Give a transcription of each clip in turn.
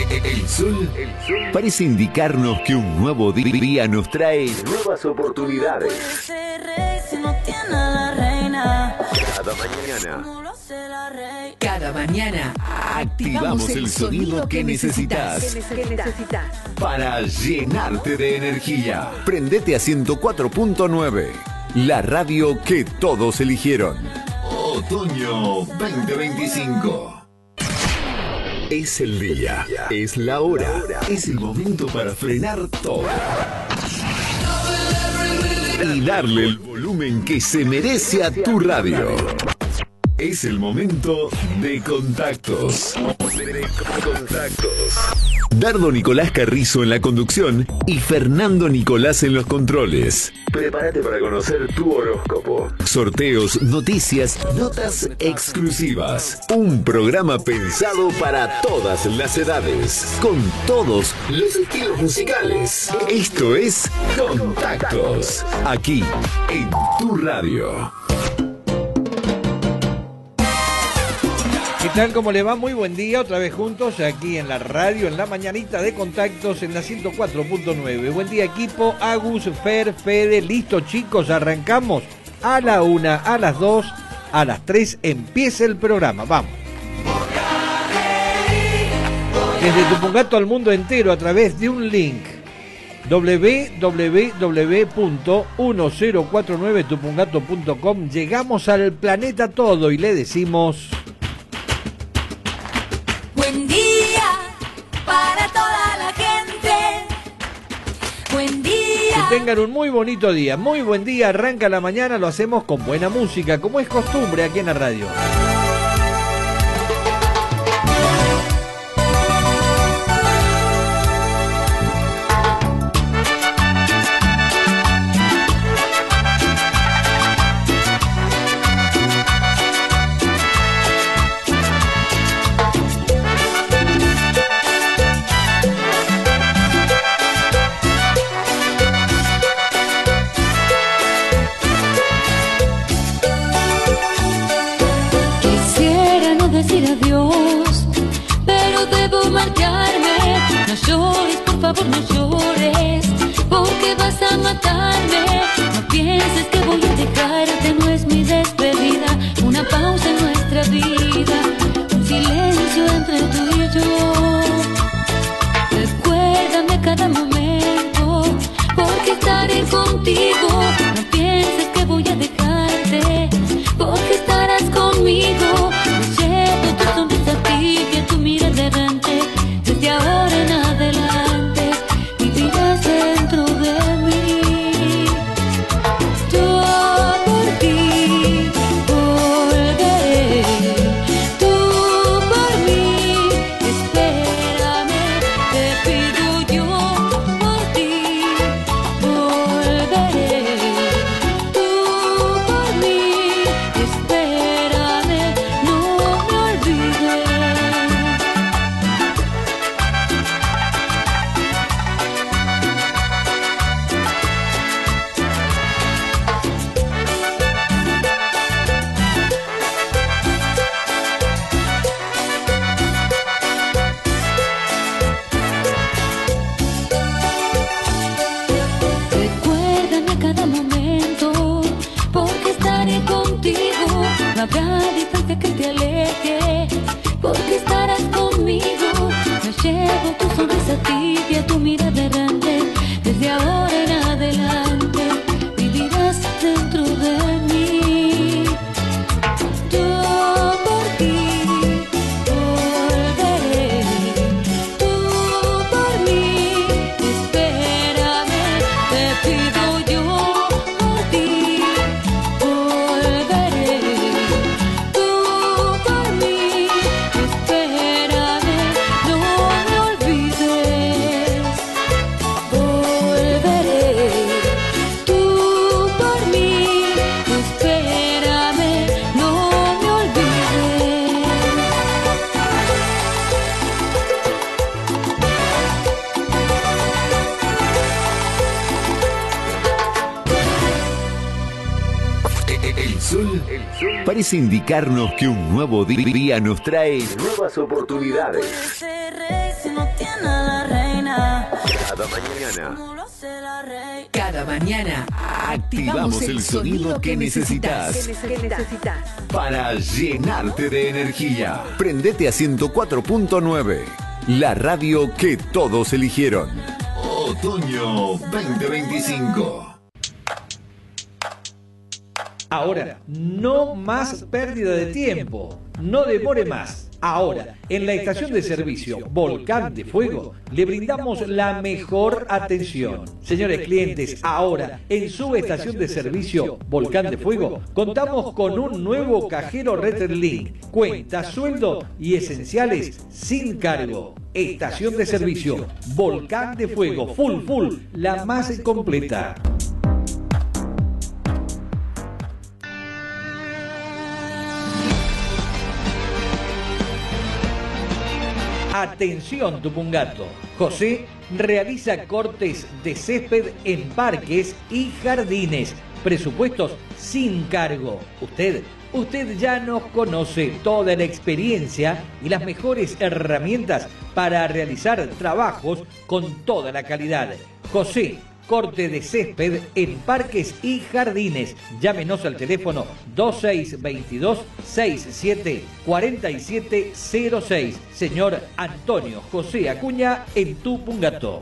El sol parece indicarnos que un nuevo día nos trae nuevas oportunidades. Cada mañana Activamos el sonido que necesitas para llenarte de energía. Prendete a 104.9, la radio que todos eligieron. Otoño 2025. Es el día, es la hora, es el momento para frenar todo y darle el volumen que se merece a tu radio. Es el momento de Contactos. Dardo Nicolás Carrizo en la conducción y Fernando Nicolás en los controles. Prepárate para conocer tu horóscopo. Sorteos, noticias, notas exclusivas. Un programa pensado para todas las edades, con todos los estilos musicales. Esto es Contactos, aquí en tu radio. ¿Qué tal? ¿Cómo le va? Muy buen día, otra vez juntos aquí en la radio, en la mañanita de Contactos en la 104.9. Buen día equipo, Agus, Fer, Fede, listo chicos, arrancamos a la 1, a las 2, a las 3, empieza el programa, vamos. Desde Tupungato al mundo entero a través de un link, www.1049tupungato.com, llegamos al planeta todo y le decimos... Buen día para toda la gente. Buen día. Que tengan un muy bonito día, muy buen día. Arranca la mañana, lo hacemos con buena música, como es costumbre aquí en la radio. Decir adiós, pero debo marcharme. No llores, por favor, no llores, porque vas a matarme. No pienses que voy a dejarte, no es mi despedida. Una pausa en nuestra vida, un silencio entre tú y yo. Recuérdame cada momento, porque estaré contigo. No pienses que voy a dejarte, porque estarás conmigo. Tu sonrisa tibia, tu mirada errante, desde ahora en adelante vivirás dentro de mí. Yo por ti volveré, tú por mí espérame, te pido yo por ti volveré, tú por mí espérame, no me olvides. Recuérdame a cada momento, porque estaré contigo. No habrá distancia que te aleje, porque estarás conmigo. Me llevo tu sonrisa tibia, tu mirada errante, desde ahora en adelante vivirás dentro de mí. Yo por ti volveré, tú por mí espérame, te pido yo por ti volveré, tú por mí espérame, no me olvides. Volveré, tú por mí espérame, no me olvides. El sol parece indicarnos que un nuevo día nos trae nuevas oportunidades. Cada mañana activamos el sonido que necesitas para llenarte de energía. Prendete a 104.9, la radio que todos eligieron. Otoño 2025. Ahora, no más pérdida de tiempo. No demore más. Ahora, en la estación de servicio Volcán de Fuego, le brindamos la mejor atención. Señores clientes, ahora, en su estación de servicio Volcán de Fuego, contamos con un nuevo cajero Retrelink, cuenta, sueldo y esenciales sin cargo. Estación de servicio Volcán de Fuego, full, la más completa. Atención Tupungato. José realiza cortes de césped en parques y jardines. Presupuestos sin cargo. Usted ya nos conoce, toda la experiencia y las mejores herramientas para realizar trabajos con toda la calidad. José, corte de césped en parques y jardines. Llámenos al teléfono 2622-674706. Señor Antonio José Acuña en Tupungato.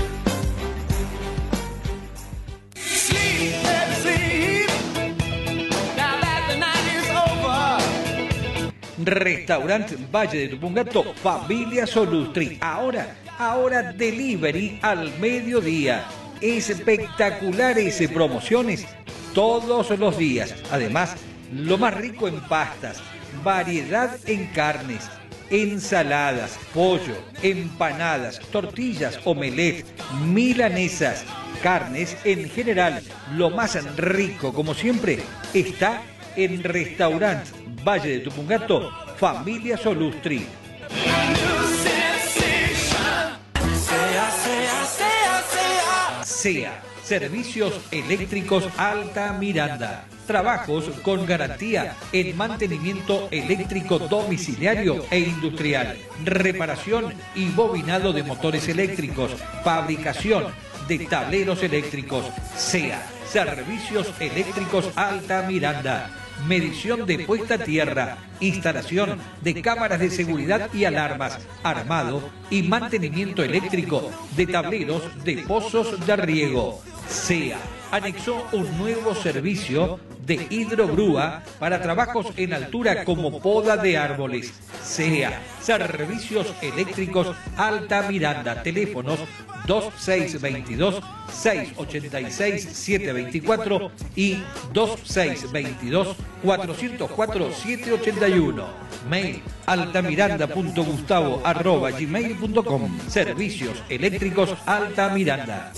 Restaurante Valle de Tupungato, Familia Solustri. Ahora delivery al mediodía. Espectaculares promociones todos los días. Además, lo más rico en pastas, variedad en carnes, ensaladas, pollo, empanadas, tortillas, omelette, milanesas, carnes en general. Lo más rico, como siempre, está en Restaurante Valle de Tupungato, Familia Solustri. SEA, Servicios Eléctricos Alta Miranda. Trabajos con garantía en mantenimiento eléctrico domiciliario e industrial. Reparación y bobinado de motores eléctricos. Fabricación de tableros eléctricos. SEA, Servicios Eléctricos Alta Miranda. Medición de puesta a tierra, instalación de cámaras de seguridad y alarmas, armado y mantenimiento eléctrico de tableros de pozos de riego. SEA anexó un nuevo servicio de hidrogrúa para trabajos en altura como poda de árboles. SEA, Servicios Eléctricos Alta Miranda. Teléfonos 2622-686-724 y 2622-404-781. Mail altamiranda.gustavo@gmail.com. Servicios Eléctricos Alta Miranda.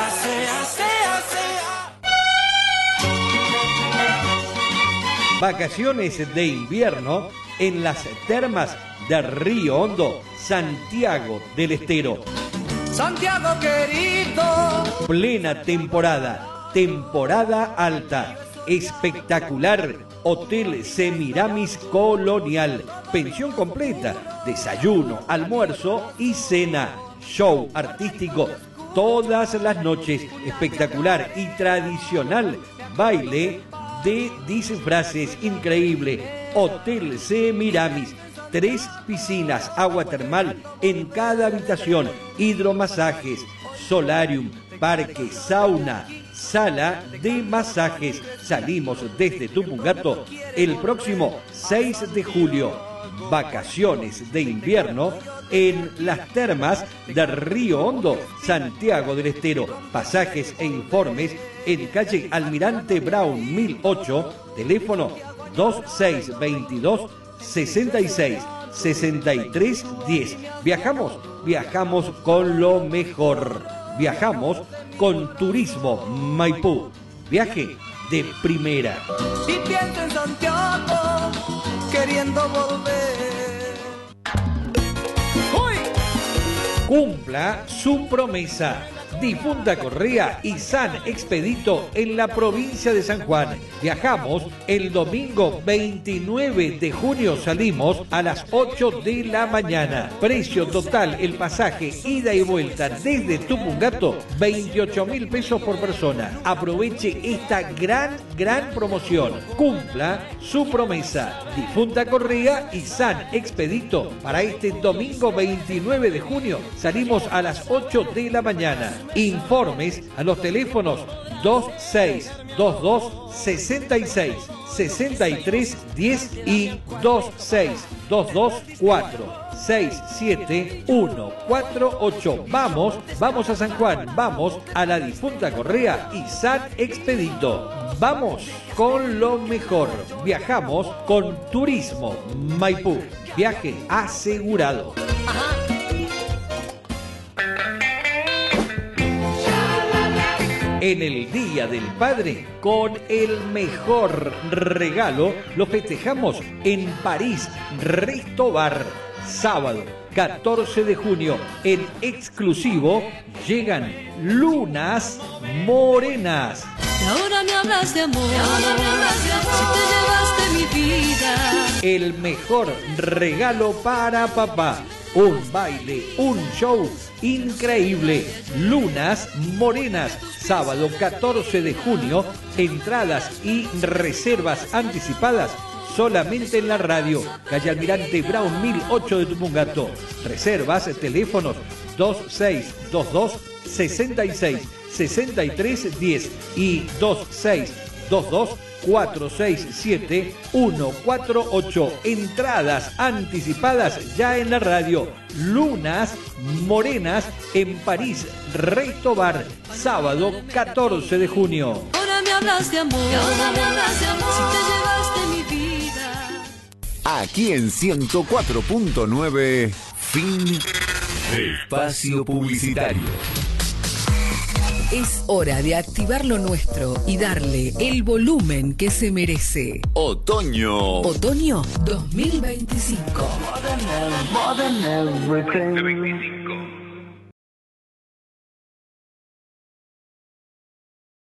Vacaciones de invierno en las termas de Río Hondo, Santiago del Estero. Santiago querido. Plena temporada alta. Espectacular Hotel Semiramis Colonial. Pensión completa, desayuno, almuerzo y cena. Show artístico todas las noches. Espectacular y tradicional baile de disfraces increíble. Hotel Semiramis. 3 piscinas, agua termal en cada habitación, hidromasajes, solarium, parque, sauna, sala de masajes. Salimos desde Tupungato el próximo 6 de julio. Vacaciones de invierno en las termas de Río Hondo, Santiago del Estero. Pasajes e informes en calle Almirante Brown 1008, teléfono 2622 66 63 10. Viajamos con lo mejor. Viajamos con Turismo Maipú. Viaje de primera. Y pienso en Santiago, queriendo volver. ¡Uy! Cumpla su promesa. Difunta Correa y San Expedito en la provincia de San Juan. Viajamos el domingo 29 de junio, salimos a las 8 de la mañana. Precio total el pasaje ida y vuelta desde Tupungato, 28.000 pesos por persona. Aproveche esta gran promoción. Cumpla su promesa. Difunta Correa y San Expedito para este domingo 29 de junio. Salimos a las 8 de la mañana. Informes a los teléfonos 2622 66 63 10 y 26224 67148. Vamos a San Juan, vamos a la Difunta Correa y San Expedito. Vamos con lo mejor. Viajamos con Turismo Maipú. Viaje asegurado. En el Día del Padre, con el mejor regalo, lo festejamos en París Resto Bar. Sábado 14 de junio, en exclusivo, llegan Lunas Morenas. Y ahora me hablas de amor, si te llevaste mi vida. El mejor regalo para papá. Un baile, un show increíble. Lunas Morenas, sábado 14 de junio. Entradas y reservas anticipadas solamente en la radio. Calle Almirante Brown 1008 de Tupungato. Reservas, teléfonos 2622 66 63 10 y 2622 467 148. Entradas anticipadas ya en la radio. Lunas Morenas en París Resto Bar, sábado 14 de junio. Ahora me hablas de amor, si te llevaste mi vida. Aquí en 104.9, fin espacio publicitario. Es hora de activar lo nuestro y darle el volumen que se merece. Otoño. Otoño 2025. 2025.